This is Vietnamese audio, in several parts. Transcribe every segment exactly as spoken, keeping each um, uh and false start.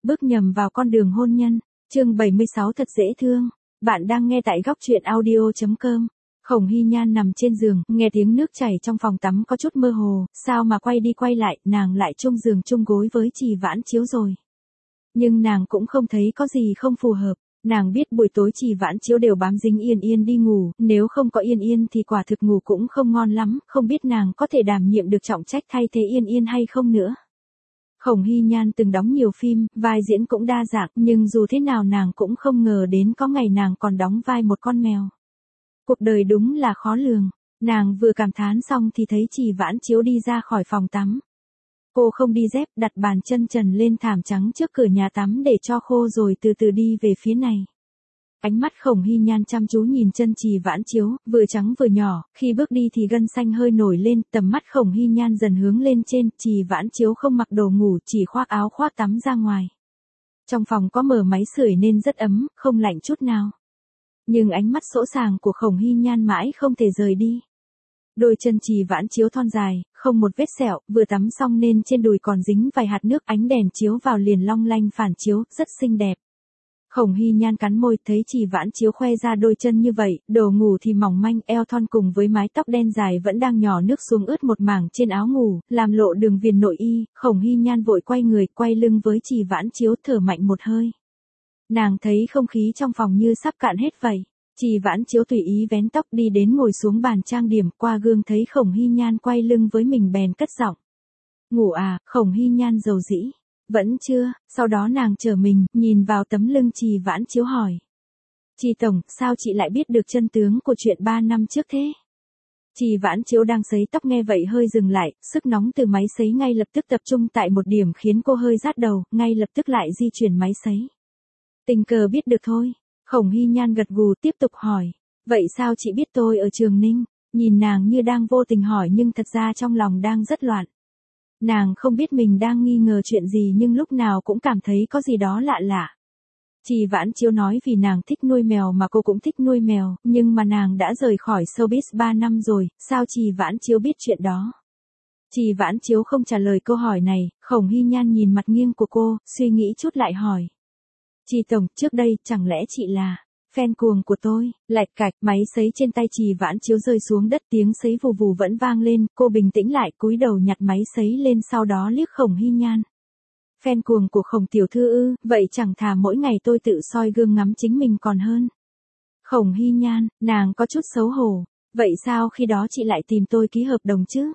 bước nhầm vào con đường hôn nhân. Chương bảy mươi sáu thật dễ thương. Bạn đang nghe tại góc truyện audio chấm com. Khổng Hy Nhan nằm trên giường, nghe tiếng nước chảy trong phòng tắm có chút mơ hồ, sao mà quay đi quay lại, nàng lại chung giường chung gối với Trì Vãn Chiếu rồi. Nhưng nàng cũng không thấy có gì không phù hợp. Nàng biết buổi tối Trì Vãn Chiếu đều bám dính Yên Yên đi ngủ, nếu không có Yên Yên thì quả thực ngủ cũng không ngon lắm, không biết nàng có thể đảm nhiệm được trọng trách thay thế Yên Yên hay không nữa. Khổng Hy Nhan từng đóng nhiều phim, vai diễn cũng đa dạng, nhưng dù thế nào nàng cũng không ngờ đến có ngày nàng còn đóng vai một con mèo. Cuộc đời đúng là khó lường. Nàng vừa cảm thán xong thì thấy Trì Vãn Chiếu đi ra khỏi phòng tắm. Cô không đi dép, đặt bàn chân trần lên thảm trắng trước cửa nhà tắm để cho khô rồi từ từ đi về phía này. Ánh mắt Khổng Hy Nhan chăm chú nhìn chân Trì Vãn Chiếu, vừa trắng vừa nhỏ, khi bước đi thì gân xanh hơi nổi lên, tầm mắt Khổng Hy Nhan dần hướng lên trên, Trì Vãn Chiếu không mặc đồ ngủ, chỉ khoác áo khoác tắm ra ngoài. Trong phòng có mở máy sưởi nên rất ấm, không lạnh chút nào. Nhưng ánh mắt sỗ sàng của Khổng Hy Nhan mãi không thể rời đi. Đôi chân Trì Vãn Chiếu thon dài, không một vết sẹo, vừa tắm xong nên trên đùi còn dính vài hạt nước, ánh đèn chiếu vào liền long lanh phản chiếu, rất xinh đẹp. Khổng Hy Nhan cắn môi, thấy Trì Vãn Chiếu khoe ra đôi chân như vậy, đồ ngủ thì mỏng manh, eo thon cùng với mái tóc đen dài vẫn đang nhỏ nước xuống ướt một mảng trên áo ngủ, làm lộ đường viền nội y. Khổng Hy Nhan vội quay người, quay lưng với Trì Vãn Chiếu, thở mạnh một hơi. Nàng thấy không khí trong phòng như sắp cạn hết vậy. Trì Vãn Chiếu tùy ý vén tóc đi đến ngồi xuống bàn trang điểm, qua gương thấy Khổng Hy Nhan quay lưng với mình bèn cất giọng. Ngủ à? Khổng Hy Nhan dầu dĩ. Vẫn chưa. Sau đó nàng trở mình, nhìn vào tấm lưng Trì Vãn Chiếu hỏi. Trì tổng, sao chị lại biết được chân tướng của chuyện ba năm trước thế? Trì Vãn Chiếu đang sấy tóc nghe vậy hơi dừng lại, sức nóng từ máy sấy ngay lập tức tập trung tại một điểm khiến cô hơi rát đầu, ngay lập tức lại di chuyển máy sấy. Tình cờ biết được thôi. Khổng Hy Nhan gật gù tiếp tục hỏi. Vậy sao chị biết tôi ở Trường Ninh? Nhìn nàng như đang vô tình hỏi nhưng thật ra trong lòng đang rất loạn. Nàng không biết mình đang nghi ngờ chuyện gì nhưng lúc nào cũng cảm thấy có gì đó lạ lạ. Trì Vãn Chiếu nói vì nàng thích nuôi mèo mà cô cũng thích nuôi mèo, nhưng mà nàng đã rời khỏi showbiz ba năm rồi, sao Trì Vãn Chiếu biết chuyện đó? Trì Vãn Chiếu không trả lời câu hỏi này, Khổng Hy Nhan nhìn mặt nghiêng của cô, suy nghĩ chút lại hỏi. Trì tổng, trước đây, chẳng lẽ chị là fan cuồng của tôi? Lạch cạch, máy sấy trên tay Trì Vãn Chiếu rơi xuống đất, tiếng sấy vù vù vẫn vang lên, cô bình tĩnh lại, cúi đầu nhặt máy sấy lên sau đó liếc Khổng Hy Nhan. Fan cuồng của Khổng tiểu thư ư? Vậy chẳng thà mỗi ngày tôi tự soi gương ngắm chính mình còn hơn. Khổng Hy Nhan, nàng có chút xấu hổ. Vậy sao khi đó chị lại tìm tôi ký hợp đồng chứ?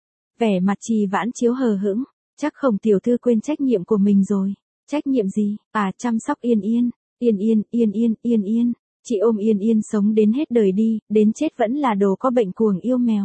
Vẻ mặt Trì Vãn Chiếu hờ hững, chắc Khổng tiểu thư quên trách nhiệm của mình rồi. Trách nhiệm gì? À, chăm sóc Yên Yên. Yên Yên, Yên Yên, Yên Yên. Chị ôm Yên Yên sống đến hết đời đi, đến chết vẫn là đồ có bệnh cuồng yêu mèo.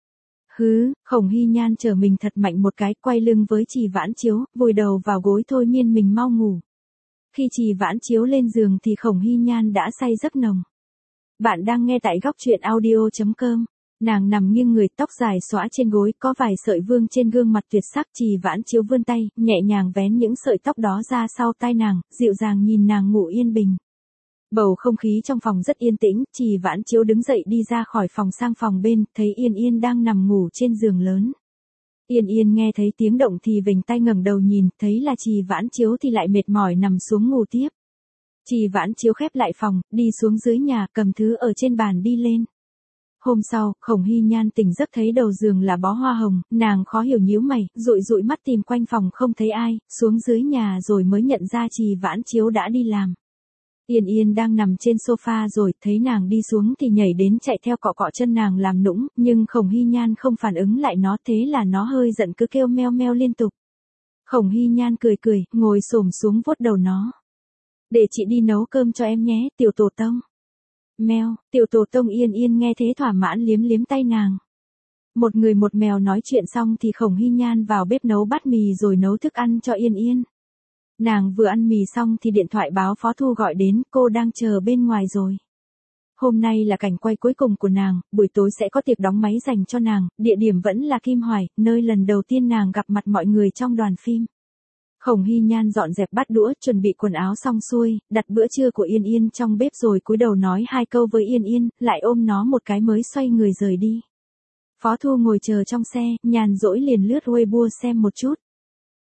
Hứ, Khổng Hy Nhan trở mình thật mạnh một cái, quay lưng với Trì Vãn Chiếu, vùi đầu vào gối thôi miên mình mau ngủ. Khi Trì Vãn Chiếu lên giường thì Khổng Hy Nhan đã say giấc nồng. Bạn đang nghe tại góc truyện audio chấm com. Nàng nằm nghiêng người, tóc dài xõa trên gối, có vài sợi vương trên gương mặt tuyệt sắc. Trì Vãn Chiếu vươn tay, nhẹ nhàng vén những sợi tóc đó ra sau tai nàng, dịu dàng nhìn nàng ngủ yên bình. Bầu không khí trong phòng rất yên tĩnh, Trì Vãn Chiếu đứng dậy đi ra khỏi phòng sang phòng bên, thấy Yên Yên đang nằm ngủ trên giường lớn. Yên Yên nghe thấy tiếng động thì vểnh tai ngẩng đầu nhìn, thấy là Trì Vãn Chiếu thì lại mệt mỏi nằm xuống ngủ tiếp. Trì Vãn Chiếu khép lại phòng, đi xuống dưới nhà, cầm thứ ở trên bàn đi lên. Hôm sau, Khổng Hy Nhan tỉnh giấc thấy đầu giường là bó hoa hồng, nàng khó hiểu nhíu mày, dụi dụi mắt tìm quanh phòng không thấy ai, xuống dưới nhà rồi mới nhận ra Trì Vãn Chiếu đã đi làm. Yên Yên đang nằm trên sofa rồi, thấy nàng đi xuống thì nhảy đến chạy theo cọ cọ chân nàng làm nũng, nhưng Khổng Hy Nhan không phản ứng lại nó, thế là nó hơi giận cứ kêu meo meo liên tục. Khổng Hy Nhan cười cười, ngồi xổm xuống vuốt đầu nó. Để chị đi nấu cơm cho em nhé, tiểu tổ tông. Mèo, tiểu tổ tông. Yên Yên nghe thế thỏa mãn liếm liếm tay nàng. Một người một mèo nói chuyện xong thì Khổng Hy Nhan vào bếp nấu bát mì rồi nấu thức ăn cho Yên Yên. Nàng vừa ăn mì xong thì điện thoại báo Phó Thu gọi đến, cô đang chờ bên ngoài rồi. Hôm nay là cảnh quay cuối cùng của nàng, buổi tối sẽ có tiệc đóng máy dành cho nàng, địa điểm vẫn là Kim Hoài, nơi lần đầu tiên nàng gặp mặt mọi người trong đoàn phim. Khổng Hy Nhan dọn dẹp bát đũa, chuẩn bị quần áo xong xuôi, đặt bữa trưa của Yên Yên trong bếp rồi cúi đầu nói hai câu với Yên Yên, lại ôm nó một cái mới xoay người rời đi. Phó Thu ngồi chờ trong xe, nhàn rỗi liền lướt Weibo xem một chút.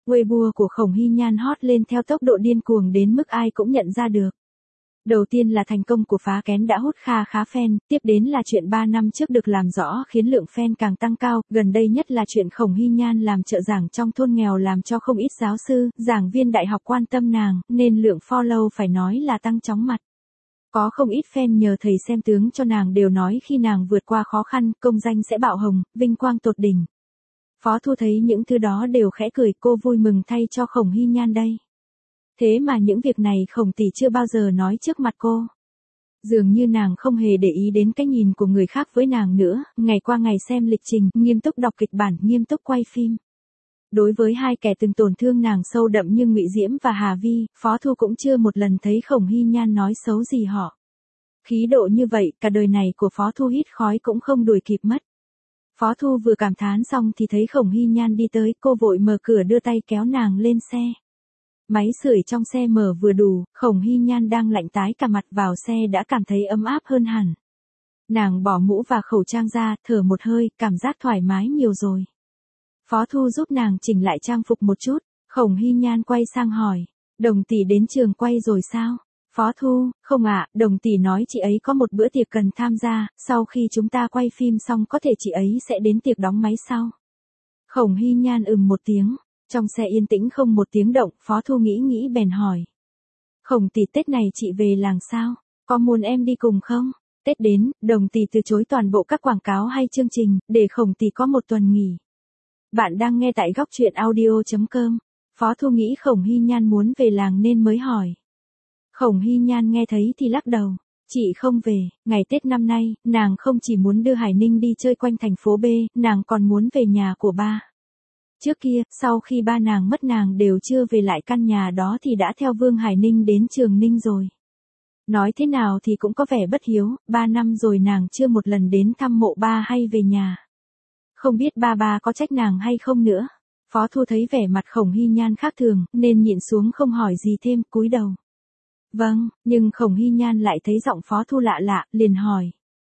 Weibo của Khổng Hy Nhan hot lên theo tốc độ điên cuồng đến mức ai cũng nhận ra được. Đầu tiên là thành công của Phá Kén đã hút kha khá fan, tiếp đến là chuyện ba năm trước được làm rõ khiến lượng fan càng tăng cao, gần đây nhất là chuyện Khổng Hy Nhan làm trợ giảng trong thôn nghèo làm cho không ít giáo sư, giảng viên đại học quan tâm nàng, nên lượng follow phải nói là tăng chóng mặt. Có không ít fan nhờ thầy xem tướng cho nàng đều nói khi nàng vượt qua khó khăn, công danh sẽ bạo hồng, vinh quang tột đỉnh. Phó Thu thấy những thứ đó đều khẽ cười, cô vui mừng thay cho Khổng Hy Nhan đây. Thế mà những việc này Khổng tỷ chưa bao giờ nói trước mặt cô. Dường như nàng không hề để ý đến cái nhìn của người khác với nàng nữa, ngày qua ngày xem lịch trình, nghiêm túc đọc kịch bản, nghiêm túc quay phim. Đối với hai kẻ từng tổn thương nàng sâu đậm như Ngụy Diễm và Hà Vi, Phó Thu cũng chưa một lần thấy Khổng Hy Nhan nói xấu gì họ. Khí độ như vậy, cả đời này của Phó Thu hít khói cũng không đuổi kịp mất. Phó Thu vừa cảm thán xong thì thấy Khổng Hy Nhan đi tới, cô vội mở cửa đưa tay kéo nàng lên xe. Máy sưởi trong xe mở vừa đủ, Khổng Hy Nhan đang lạnh tái cả mặt vào xe đã cảm thấy ấm áp hơn hẳn. Nàng bỏ mũ và khẩu trang ra, thở một hơi, cảm giác thoải mái nhiều rồi. Phó Thu giúp nàng chỉnh lại trang phục một chút, Khổng Hy Nhan quay sang hỏi, Đồng tỷ đến trường quay rồi sao? Phó Thu, không ạ, Đồng tỷ nói chị ấy có một bữa tiệc cần tham gia, sau khi chúng ta quay phim xong có thể chị ấy sẽ đến tiệc đóng máy sau. Khổng Hy Nhan ừm một tiếng, trong xe yên tĩnh không một tiếng động, Phó Thu nghĩ nghĩ bèn hỏi. Khổng tỷ Tết này chị về làng sao? Có muốn em đi cùng không? Tết đến, Đồng tỷ từ chối toàn bộ các quảng cáo hay chương trình, để Khổng tỷ có một tuần nghỉ. Bạn đang nghe tại góc truyện audio chấm com. Phó Thu nghĩ Khổng Hy Nhan muốn về làng nên mới hỏi. Khổng Hy Nhan nghe thấy thì lắc đầu. Chị không về, ngày Tết năm nay, nàng không chỉ muốn đưa Hải Ninh đi chơi quanh thành phố B, nàng còn muốn về nhà của ba. Trước kia, sau khi ba nàng mất nàng đều chưa về lại căn nhà đó thì đã theo Vương Hải Ninh đến Trường Ninh rồi. Nói thế nào thì cũng có vẻ bất hiếu, ba năm rồi nàng chưa một lần đến thăm mộ ba hay về nhà. Không biết ba ba có trách nàng hay không nữa. Phó Thu thấy vẻ mặt Khổng Hy Nhan khác thường, nên nhịn xuống không hỏi gì thêm, cúi đầu. Vâng, nhưng Khổng Hy Nhan lại thấy giọng Phó Thu lạ lạ, liền hỏi.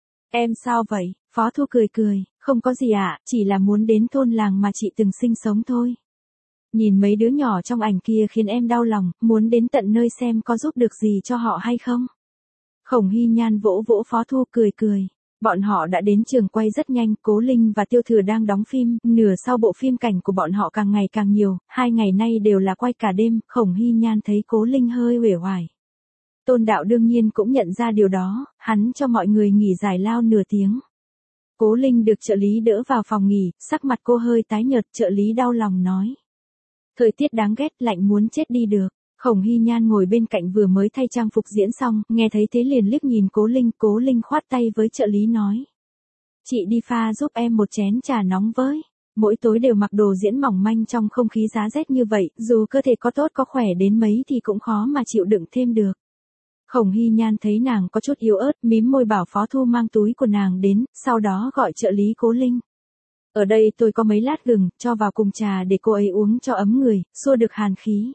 Em sao vậy? Phó Thu cười cười, không có gì ạ, à, chỉ là muốn đến thôn làng mà chị từng sinh sống thôi. Nhìn mấy đứa nhỏ trong ảnh kia khiến em đau lòng, muốn đến tận nơi xem có giúp được gì cho họ hay không. Khổng Hy Nhan vỗ vỗ Phó Thu cười cười. Bọn họ đã đến trường quay rất nhanh, Cố Linh và Tiêu Thừa đang đóng phim, nửa sau bộ phim cảnh của bọn họ càng ngày càng nhiều, hai ngày nay đều là quay cả đêm, Khổng Hy Nhan thấy Cố Linh hơi uể oải. Tôn Đạo đương nhiên cũng nhận ra điều đó, hắn cho mọi người nghỉ giải lao nửa tiếng. Cố Linh được trợ lý đỡ vào phòng nghỉ, sắc mặt cô hơi tái nhợt, trợ lý đau lòng nói. Thời tiết đáng ghét, lạnh muốn chết đi được. Khổng Hy Nhan ngồi bên cạnh vừa mới thay trang phục diễn xong, nghe thấy thế liền liếc nhìn Cố Linh, Cố Linh khoát tay với trợ lý nói. Chị đi pha giúp em một chén trà nóng với. Mỗi tối đều mặc đồ diễn mỏng manh trong không khí giá rét như vậy, dù cơ thể có tốt có khỏe đến mấy thì cũng khó mà chịu đựng thêm được. Khổng Hy Nhan thấy nàng có chút yếu ớt, mím môi bảo Phó Thu mang túi của nàng đến, sau đó gọi trợ lý Cố Linh. Ở đây tôi có mấy lát gừng, cho vào cùng trà để cô ấy uống cho ấm người, xua được hàn khí.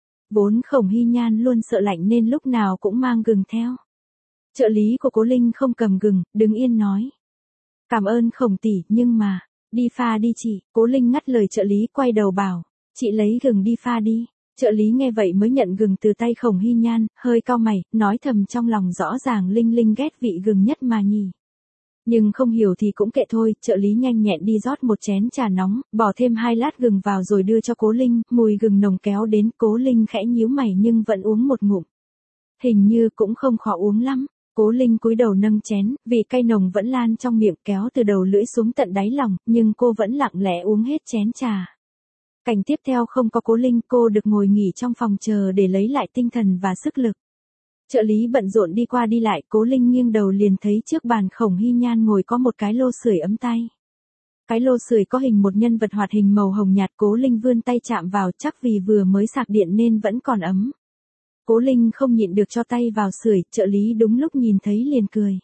Vốn Khổng Hy Nhan luôn sợ lạnh nên lúc nào cũng mang gừng theo. Trợ lý của Cố Linh không cầm gừng, đứng yên nói. Cảm ơn Khổng tỷ, nhưng mà, đi pha đi chị. Cố Linh ngắt lời trợ lý, quay đầu bảo, chị lấy gừng đi pha đi. Trợ lý nghe vậy mới nhận gừng từ tay Khổng Hy Nhan, hơi cau mày, nói thầm trong lòng rõ ràng Linh Linh ghét vị gừng nhất mà nhỉ. Nhưng không hiểu thì cũng kệ thôi, trợ lý nhanh nhẹn đi rót một chén trà nóng, bỏ thêm hai lát gừng vào rồi đưa cho Cố Linh, mùi gừng nồng kéo đến, Cố Linh khẽ nhíu mày nhưng vẫn uống một ngụm. Hình như cũng không khó uống lắm. Cố Linh cúi đầu nâng chén, vị cay nồng vẫn lan trong miệng kéo từ đầu lưỡi xuống tận đáy lòng, nhưng cô vẫn lặng lẽ uống hết chén trà. Cảnh tiếp theo không có Cố Linh, cô được ngồi nghỉ trong phòng chờ để lấy lại tinh thần và sức lực. Trợ lý bận rộn đi qua đi lại, Cố Linh nghiêng đầu liền thấy trước bàn Khổng Hy Nhan ngồi có một cái lô sưởi ấm tay. Cái lô sưởi có hình một nhân vật hoạt hình màu hồng nhạt, Cố Linh vươn tay chạm vào, chắc vì vừa mới sạc điện nên vẫn còn ấm. Cố Linh không nhịn được cho tay vào sưởi, trợ lý đúng lúc nhìn thấy liền cười.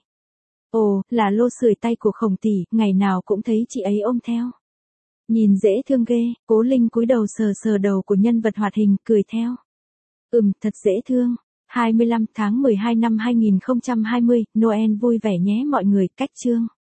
Ồ, là lô sưởi tay của Khổng tỷ, ngày nào cũng thấy chị ấy ôm theo. Nhìn dễ thương ghê, Cố Linh cúi đầu sờ sờ đầu của nhân vật hoạt hình, cười theo. Ừm, thật dễ thương. hai mươi lăm tháng mười hai năm hai nghìn không trăm hai mươi, Noel vui vẻ nhé mọi người, cách chương.